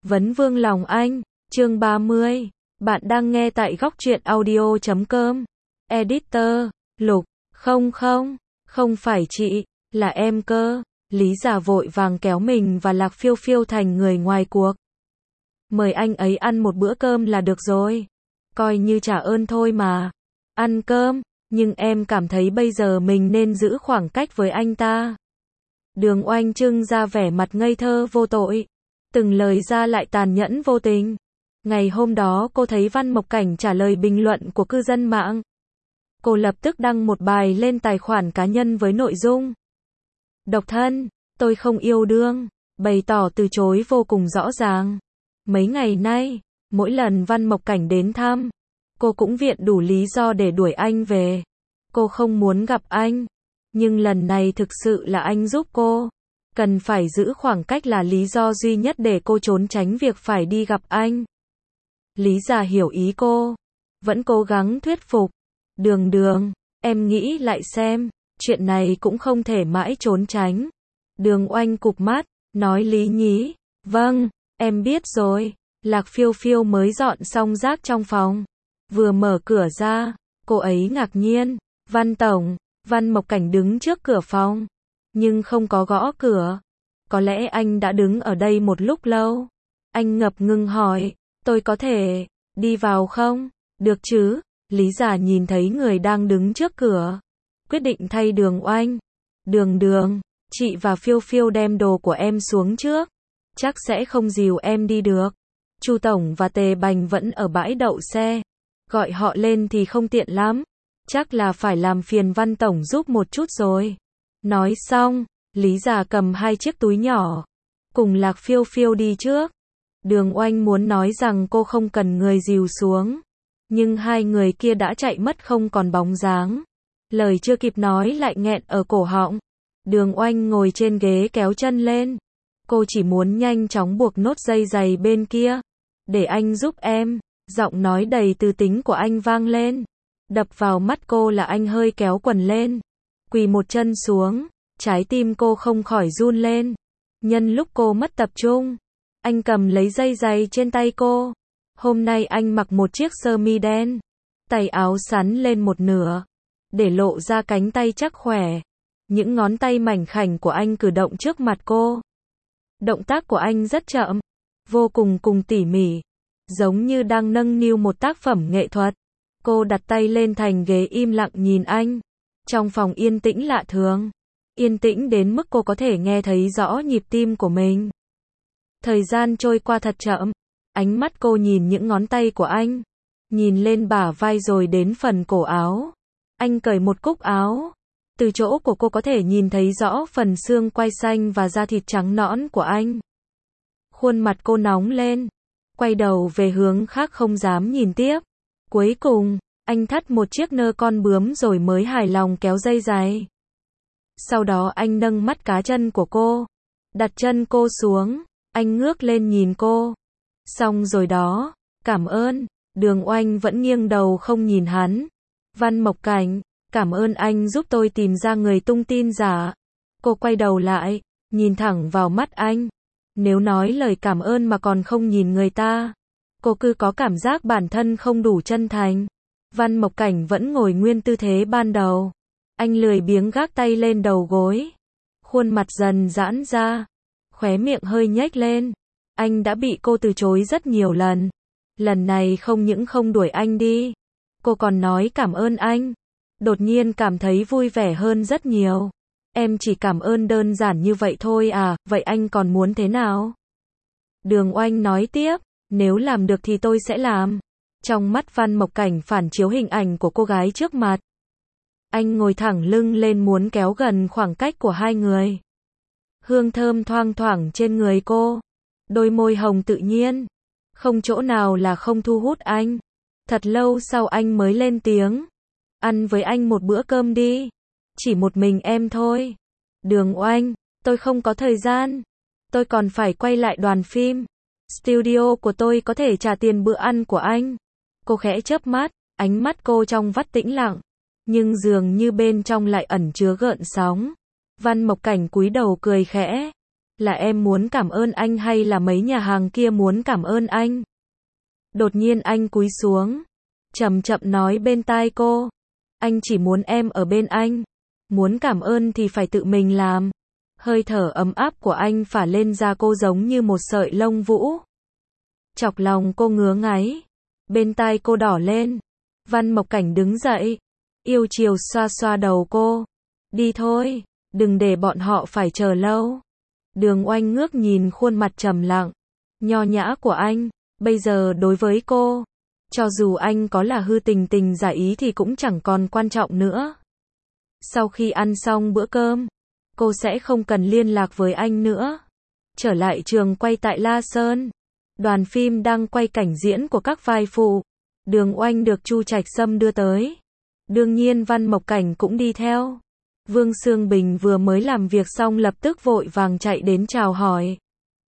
Vấn vương lòng anh, chương 30. Bạn đang nghe tại góc truyện audio.com. Editor, Lục, không phải chị, là em cơ. Lý Giả vội vàng kéo mình và Lạc Phiêu Phiêu thành người ngoài cuộc. Mời anh ấy ăn một bữa cơm là được rồi. Coi như trả ơn thôi mà. Ăn cơm, nhưng em cảm thấy bây giờ mình nên giữ khoảng cách với anh ta. Đường Oanh trưng ra vẻ mặt ngây thơ vô tội. Từng lời ra lại tàn nhẫn vô tình. Ngày hôm đó cô thấy Văn Mộc Cảnh trả lời bình luận của cư dân mạng. Cô lập tức đăng một bài lên tài khoản cá nhân với nội dung: độc thân, tôi không yêu đương, bày tỏ từ chối vô cùng rõ ràng. Mấy ngày nay, mỗi lần Văn Mộc Cảnh đến thăm, cô cũng viện đủ lý do để đuổi anh về. Cô không muốn gặp anh, nhưng lần này thực sự là anh giúp cô. Cần phải giữ khoảng cách là lý do duy nhất để cô trốn tránh việc phải đi gặp anh. Lý Giả hiểu ý cô, vẫn cố gắng thuyết phục. Đường, em nghĩ lại xem, chuyện này cũng không thể mãi trốn tránh. Đường Oanh cụp mắt, nói lý nhí, vâng, em biết rồi. Lạc Phiêu Phiêu mới dọn xong rác trong phòng. Vừa mở cửa ra, cô ấy ngạc nhiên, Văn Tổng. Văn Mộc Cảnh đứng trước cửa phòng, nhưng không có gõ cửa. Có lẽ anh đã đứng ở đây một lúc lâu. Anh ngập ngừng hỏi, tôi có thể đi vào không? Được chứ? Lý Giả nhìn thấy người đang đứng trước cửa, quyết định thay Đường Oanh. Đường, chị và Phiêu Phiêu đem đồ của em xuống trước. Chắc sẽ không dìu em đi được. Chu Tổng và Tề Bành vẫn ở bãi đậu xe. Gọi họ lên thì không tiện lắm. Chắc là phải làm phiền Văn Tổng giúp một chút rồi. Nói xong, Lý Giả cầm 2 chiếc túi nhỏ, cùng Lạc Phiêu Phiêu đi trước. Đường Oanh muốn nói rằng cô không cần người dìu xuống, nhưng hai người kia đã chạy mất không còn bóng dáng. Lời chưa kịp nói lại nghẹn ở cổ họng. Đường Oanh ngồi trên ghế kéo chân lên. Cô chỉ muốn nhanh chóng buộc nốt dây giày bên kia. Để anh giúp em. Giọng nói đầy tư tính của anh vang lên. Đập vào mắt cô là anh hơi kéo quần lên, quỳ một chân xuống. Trái tim cô không khỏi run lên. Nhân lúc cô mất tập trung, anh cầm lấy dây giày trên tay cô. Hôm nay anh mặc một chiếc sơ mi đen, tay áo sắn lên một nửa, để lộ ra cánh tay chắc khỏe. Những ngón tay mảnh khảnh của anh cử động trước mặt cô. Động tác của anh rất chậm, vô cùng tỉ mỉ, giống như đang nâng niu một tác phẩm nghệ thuật. Cô đặt tay lên thành ghế im lặng nhìn anh. Trong phòng yên tĩnh lạ thường. Yên tĩnh đến mức cô có thể nghe thấy rõ nhịp tim của mình. Thời gian trôi qua thật chậm. Ánh mắt cô nhìn những ngón tay của anh. Nhìn lên bả vai rồi đến phần cổ áo. Anh cởi một cúc áo. Từ chỗ của cô có thể nhìn thấy rõ phần xương quai xanh và da thịt trắng nõn của anh. Khuôn mặt cô nóng lên. Quay đầu về hướng khác không dám nhìn tiếp. Cuối cùng, anh thắt một chiếc nơ con bướm rồi mới hài lòng kéo dây giày. Sau đó anh nâng mắt cá chân của cô, đặt chân cô xuống, anh ngước lên nhìn cô. Xong rồi đó, cảm ơn. Đường Oanh vẫn nghiêng đầu không nhìn hắn. Văn Mộc Cảnh, cảm ơn anh giúp tôi tìm ra người tung tin giả. Cô quay đầu lại, nhìn thẳng vào mắt anh. Nếu nói lời cảm ơn mà còn không nhìn người ta, cô cứ có cảm giác bản thân không đủ chân thành. Văn Mộc Cảnh vẫn ngồi nguyên tư thế ban đầu. Anh lười biếng gác tay lên đầu gối. Khuôn mặt dần giãn ra. Khóe miệng hơi nhếch lên. Anh đã bị cô từ chối rất nhiều lần. Lần này không những không đuổi anh đi, cô còn nói cảm ơn anh. Đột nhiên cảm thấy vui vẻ hơn rất nhiều. Em chỉ cảm ơn đơn giản như vậy thôi à, vậy anh còn muốn thế nào? Đường Oanh nói tiếp, nếu làm được thì tôi sẽ làm. Trong mắt Văn Mộc Cảnh phản chiếu hình ảnh của cô gái trước mặt. Anh ngồi thẳng lưng lên muốn kéo gần khoảng cách của hai người. Hương thơm thoang thoảng trên người cô. Đôi môi hồng tự nhiên. Không chỗ nào là không thu hút anh. Thật lâu sau anh mới lên tiếng. Ăn với anh một bữa cơm đi. Chỉ một mình em thôi. Đường Oanh, tôi không có thời gian. Tôi còn phải quay lại đoàn phim. Studio của tôi có thể trả tiền bữa ăn của anh. Cô khẽ chớp mắt, ánh mắt cô trong vắt tĩnh lặng, nhưng dường như bên trong lại ẩn chứa gợn sóng. Văn Mộc Cảnh cúi đầu cười khẽ. Là em muốn cảm ơn anh hay là mấy nhà hàng kia muốn cảm ơn anh? Đột nhiên anh cúi xuống, chậm chậm nói bên tai cô. Anh chỉ muốn em ở bên anh. Muốn cảm ơn thì phải tự mình làm. Hơi thở ấm áp của anh phả lên da cô giống như một sợi lông vũ. Chọc lòng cô ngứa ngáy. Bên tai cô đỏ lên. Văn Mộc Cảnh đứng dậy. Yêu chiều xoa xoa đầu cô. Đi thôi, đừng để bọn họ phải chờ lâu. Đường Oanh ngước nhìn khuôn mặt trầm lặng, nho nhã của anh. Bây giờ đối với cô, cho dù anh có là hư tình tình giả ý thì cũng chẳng còn quan trọng nữa. Sau khi ăn xong bữa cơm, cô sẽ không cần liên lạc với anh nữa. Trở lại trường quay tại La Sơn, đoàn phim đang quay cảnh diễn của các vai phụ. Đường Oanh được Chu Trạch Sâm đưa tới. Đương nhiên Văn Mộc Cảnh cũng đi theo. Vương Sương Bình vừa mới làm việc xong lập tức vội vàng chạy đến chào hỏi.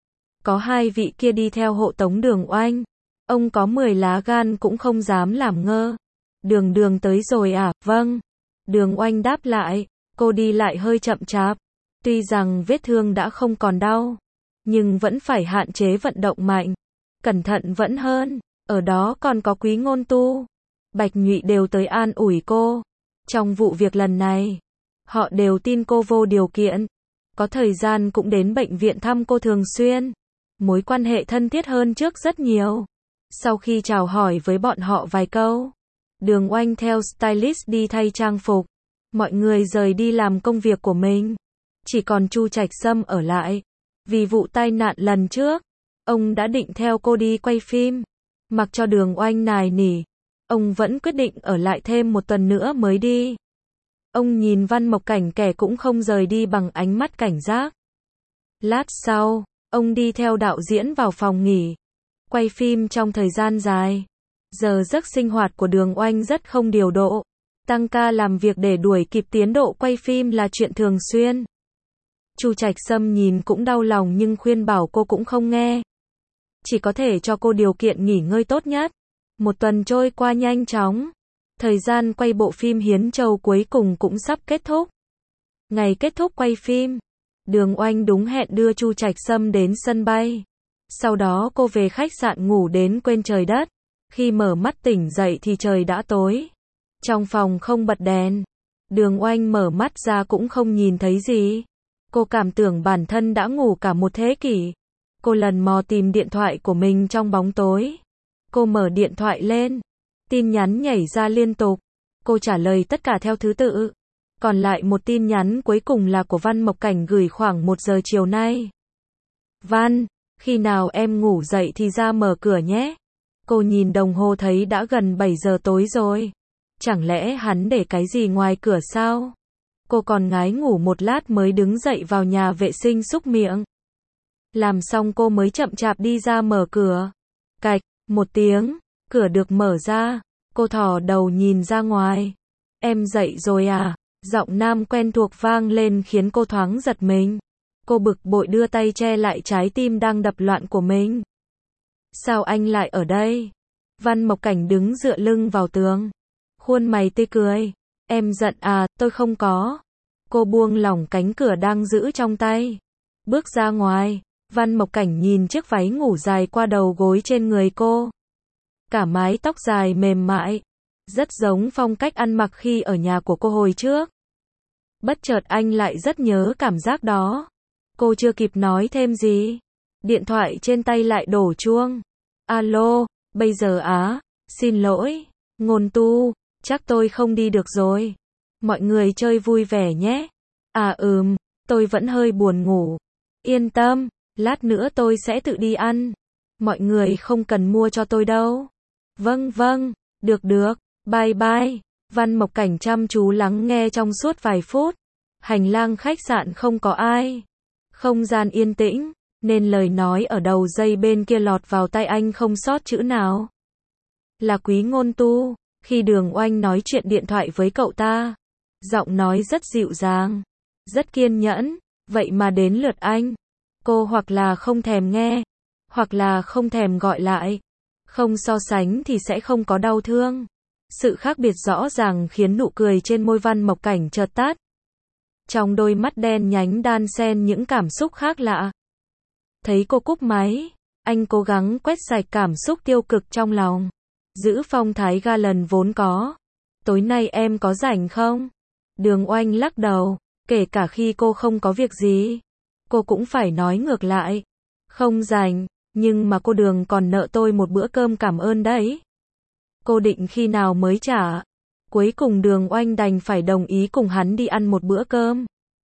Có hai vị kia đi theo hộ tống Đường Oanh. Ông có 10 lá gan cũng không dám làm ngơ. Đường tới rồi à? Vâng. Đường Oanh đáp lại. Cô đi lại hơi chậm chạp. Tuy rằng vết thương đã không còn đau, nhưng vẫn phải hạn chế vận động mạnh. Cẩn thận vẫn hơn. Ở đó còn có Quý Ngôn Tu, Bạch Nhụy đều tới an ủi cô. Trong vụ việc lần này, họ đều tin cô vô điều kiện. Có thời gian cũng đến bệnh viện thăm cô thường xuyên. Mối quan hệ thân thiết hơn trước rất nhiều. Sau khi chào hỏi với bọn họ vài câu, Đường Oanh theo stylist đi thay trang phục. Mọi người rời đi làm công việc của mình. Chỉ còn Chu Trạch Sâm ở lại. Vì vụ tai nạn lần trước, ông đã định theo cô đi quay phim. Mặc cho Đường Oanh nài nỉ, ông vẫn quyết định ở lại thêm một tuần nữa mới đi. Ông nhìn Văn Mộc Cảnh kẻ cũng không rời đi bằng ánh mắt cảnh giác. Lát sau, ông đi theo đạo diễn vào phòng nghỉ. Quay phim trong thời gian dài. Giờ giấc sinh hoạt của Đường Oanh rất không điều độ. Tăng ca làm việc để đuổi kịp tiến độ quay phim là chuyện thường xuyên. Chu Trạch Sâm nhìn cũng đau lòng nhưng khuyên bảo cô cũng không nghe. Chỉ có thể cho cô điều kiện nghỉ ngơi tốt nhất. Một tuần trôi qua nhanh chóng. Thời gian quay bộ phim Hiến Châu cuối cùng cũng sắp kết thúc. Ngày kết thúc quay phim, Đường Oanh đúng hẹn đưa Chu Trạch Sâm đến sân bay. Sau đó cô về khách sạn ngủ đến quên trời đất. Khi mở mắt tỉnh dậy thì trời đã tối. Trong phòng không bật đèn. Đường Oanh mở mắt ra cũng không nhìn thấy gì. Cô cảm tưởng bản thân đã ngủ cả một thế kỷ. Cô lần mò tìm điện thoại của mình trong bóng tối. Cô mở điện thoại lên. Tin nhắn nhảy ra liên tục. Cô trả lời tất cả theo thứ tự. Còn lại một tin nhắn cuối cùng là của Văn Mộc Cảnh gửi khoảng 1 giờ chiều nay. Văn, khi nào em ngủ dậy thì ra mở cửa nhé. Cô nhìn đồng hồ thấy đã gần 7 giờ tối rồi. Chẳng lẽ hắn để cái gì ngoài cửa sao? Cô còn ngái ngủ một lát mới đứng dậy vào nhà vệ sinh súc miệng. Làm xong cô mới chậm chạp đi ra mở cửa. Cạch, một tiếng, cửa được mở ra. Cô thò đầu nhìn ra ngoài. Em dậy rồi à? Giọng nam quen thuộc vang lên khiến cô thoáng giật mình. Cô bực bội đưa tay che lại trái tim đang đập loạn của mình. Sao anh lại ở đây? Văn Mộc Cảnh đứng dựa lưng vào tường. Khuôn mày tươi cười. Em giận à? Tôi không có. Cô buông lỏng cánh cửa đang giữ trong tay. Bước ra ngoài. Văn Mộc Cảnh nhìn chiếc váy ngủ dài qua đầu gối trên người cô. Cả mái tóc dài mềm mại. Rất giống phong cách ăn mặc khi ở nhà của cô hồi trước. Bất chợt anh lại rất nhớ cảm giác đó. Cô chưa kịp nói thêm gì. Điện thoại trên tay lại đổ chuông. Alo, bây giờ á? Xin lỗi, Ngôn Tu, chắc tôi không đi được rồi. Mọi người chơi vui vẻ nhé. À tôi vẫn hơi buồn ngủ. Yên tâm, lát nữa tôi sẽ tự đi ăn. Mọi người không cần mua cho tôi đâu. Vâng, được, bye bye. Văn Mộc Cảnh chăm chú lắng nghe trong suốt vài phút. Hành lang khách sạn không có ai. Không gian yên tĩnh, nên lời nói ở đầu dây bên kia lọt vào tai anh không sót chữ nào. Là Quý Ngôn Tu. Khi Đường Oanh nói chuyện điện thoại với cậu ta, giọng nói rất dịu dàng, rất kiên nhẫn. Vậy mà đến lượt anh, cô hoặc là không thèm nghe, hoặc là không thèm gọi lại. Không so sánh thì sẽ không có đau thương. Sự khác biệt rõ ràng khiến nụ cười trên môi Văn Mộc Cảnh chợt tắt. Trong đôi mắt đen nhánh đan xen những cảm xúc khác lạ. Thấy cô cúp máy, anh cố gắng quét sạch cảm xúc tiêu cực trong lòng. Giữ phong thái ga lần vốn có. Tối nay em có rảnh không? Đường Oanh lắc đầu, kể cả khi cô không có việc gì. Cô cũng phải nói ngược lại. Không rảnh, nhưng mà cô Đường còn nợ tôi một bữa cơm cảm ơn đấy. Cô định khi nào mới trả? Cuối cùng Đường Oanh đành phải đồng ý cùng hắn đi ăn một bữa cơm.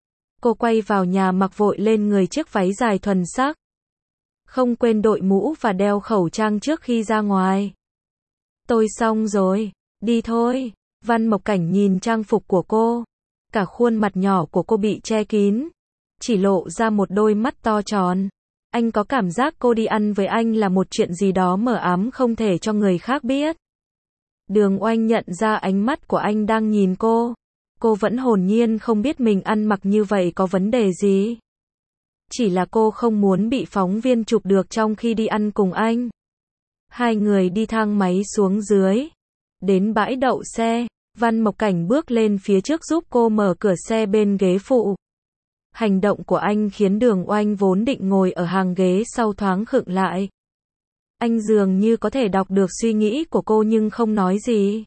Cô quay vào nhà mặc vội lên người chiếc váy dài thuần sắc. Không quên đội mũ và đeo khẩu trang trước khi ra ngoài. Tôi xong rồi, đi thôi. Văn Mộc Cảnh nhìn trang phục của cô. Cả khuôn mặt nhỏ của cô bị che kín. Chỉ lộ ra một đôi mắt to tròn. Anh có cảm giác cô đi ăn với anh là một chuyện gì đó mờ ám không thể cho người khác biết. Đường Oanh nhận ra ánh mắt của anh đang nhìn cô. Cô vẫn hồn nhiên không biết mình ăn mặc như vậy có vấn đề gì. Chỉ là cô không muốn bị phóng viên chụp được trong khi đi ăn cùng anh. Hai người đi thang máy xuống dưới. Đến bãi đậu xe, Văn Mộc Cảnh bước lên phía trước giúp cô mở cửa xe bên ghế phụ. Hành động của anh khiến Đường Oanh vốn định ngồi ở hàng ghế sau thoáng khựng lại. Anh dường như có thể đọc được suy nghĩ của cô nhưng không nói gì.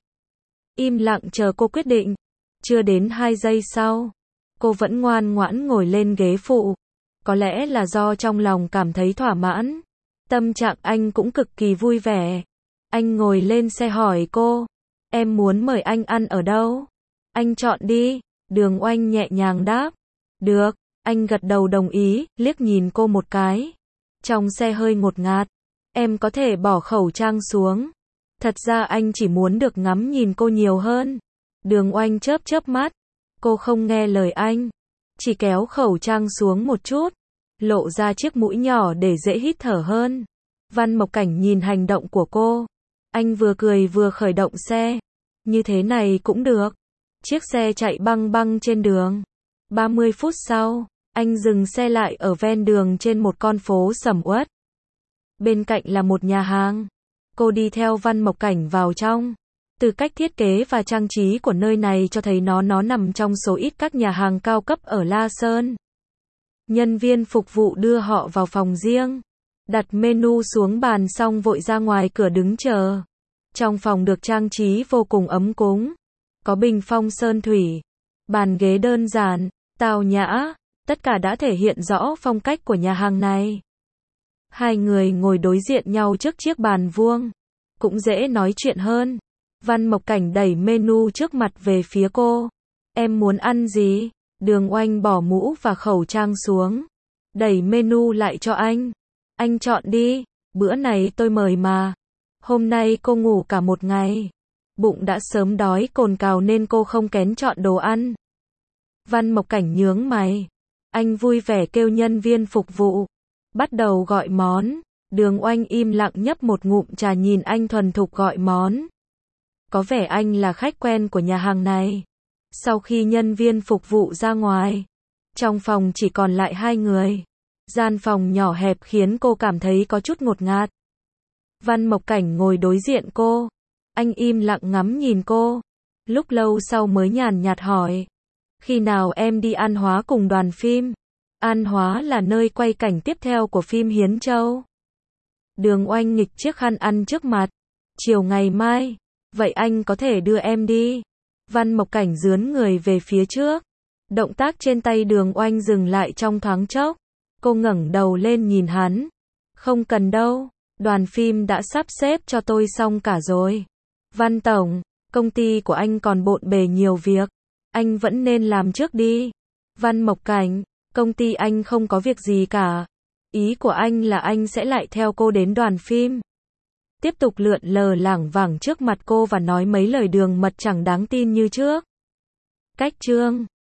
Im lặng chờ cô quyết định. Chưa đến 2 giây sau, cô vẫn ngoan ngoãn ngồi lên ghế phụ. Có lẽ là do trong lòng cảm thấy thỏa mãn. Tâm trạng anh cũng cực kỳ vui vẻ. Anh ngồi lên xe hỏi cô, em muốn mời anh ăn ở đâu? Anh chọn đi. Đường Oanh nhẹ nhàng đáp. Được, anh gật đầu đồng ý, liếc nhìn cô một cái. Trong xe hơi ngột ngạt. Em có thể bỏ khẩu trang xuống. Thật ra anh chỉ muốn được ngắm nhìn cô nhiều hơn. Đường Oanh chớp chớp mắt. Cô không nghe lời anh. Chỉ kéo khẩu trang xuống một chút. Lộ ra chiếc mũi nhỏ để dễ hít thở hơn. Văn Mộc Cảnh nhìn hành động của cô. Anh vừa cười vừa khởi động xe. Như thế này cũng được. Chiếc xe chạy băng băng trên đường. 30 phút sau, anh dừng xe lại ở ven đường trên một con phố sầm uất. Bên cạnh là một nhà hàng. Cô đi theo Văn Mộc Cảnh vào trong. Từ cách thiết kế và trang trí của nơi này cho thấy nó nằm trong số ít các nhà hàng cao cấp ở La Sơn. Nhân viên phục vụ đưa họ vào phòng riêng. Đặt menu xuống bàn xong vội ra ngoài cửa đứng chờ. Trong phòng được trang trí vô cùng ấm cúng. Có bình phong sơn thủy. Bàn ghế đơn giản, tao nhã. Tất cả đã thể hiện rõ phong cách của nhà hàng này. Hai người ngồi đối diện nhau trước chiếc bàn vuông. Cũng dễ nói chuyện hơn. Văn Mộc Cảnh đẩy menu trước mặt về phía cô. Em muốn ăn gì? Đường Oanh bỏ mũ và khẩu trang xuống. Đẩy menu lại cho anh. Anh chọn đi, bữa này tôi mời mà. Hôm nay cô ngủ cả một ngày. Bụng đã sớm đói cồn cào nên cô không kén chọn đồ ăn. Văn Mộc Cảnh nhướng mày. Anh vui vẻ kêu nhân viên phục vụ. Bắt đầu gọi món. Đường Oanh im lặng nhấp một ngụm trà nhìn anh thuần thục gọi món. Có vẻ anh là khách quen của nhà hàng này. Sau khi nhân viên phục vụ ra ngoài, trong phòng chỉ còn lại hai người. Gian phòng nhỏ hẹp khiến cô cảm thấy có chút ngột ngạt. Văn Mộc Cảnh ngồi đối diện cô. Anh im lặng ngắm nhìn cô. Lúc lâu sau mới nhàn nhạt hỏi. Khi nào em đi An Hóa cùng đoàn phim? An Hóa là nơi quay cảnh tiếp theo của phim Hiến Châu. Đường Oanh nghịch chiếc khăn ăn trước mặt. Chiều ngày mai. Vậy anh có thể đưa em đi. Văn Mộc Cảnh dướn người về phía trước. Động tác trên tay Đường Oanh dừng lại trong thoáng chốc. Cô ngẩng đầu lên nhìn hắn. Không cần đâu. Đoàn phim đã sắp xếp cho tôi xong cả rồi. Văn Tổng, công ty của anh còn bộn bề nhiều việc. Anh vẫn nên làm trước đi. Văn Mộc Cảnh, công ty anh không có việc gì cả. Ý của anh là anh sẽ lại theo cô đến đoàn phim. Tiếp tục lượn lờ lảng vảng trước mặt cô và nói mấy lời đường mật chẳng đáng tin như trước. Cách chương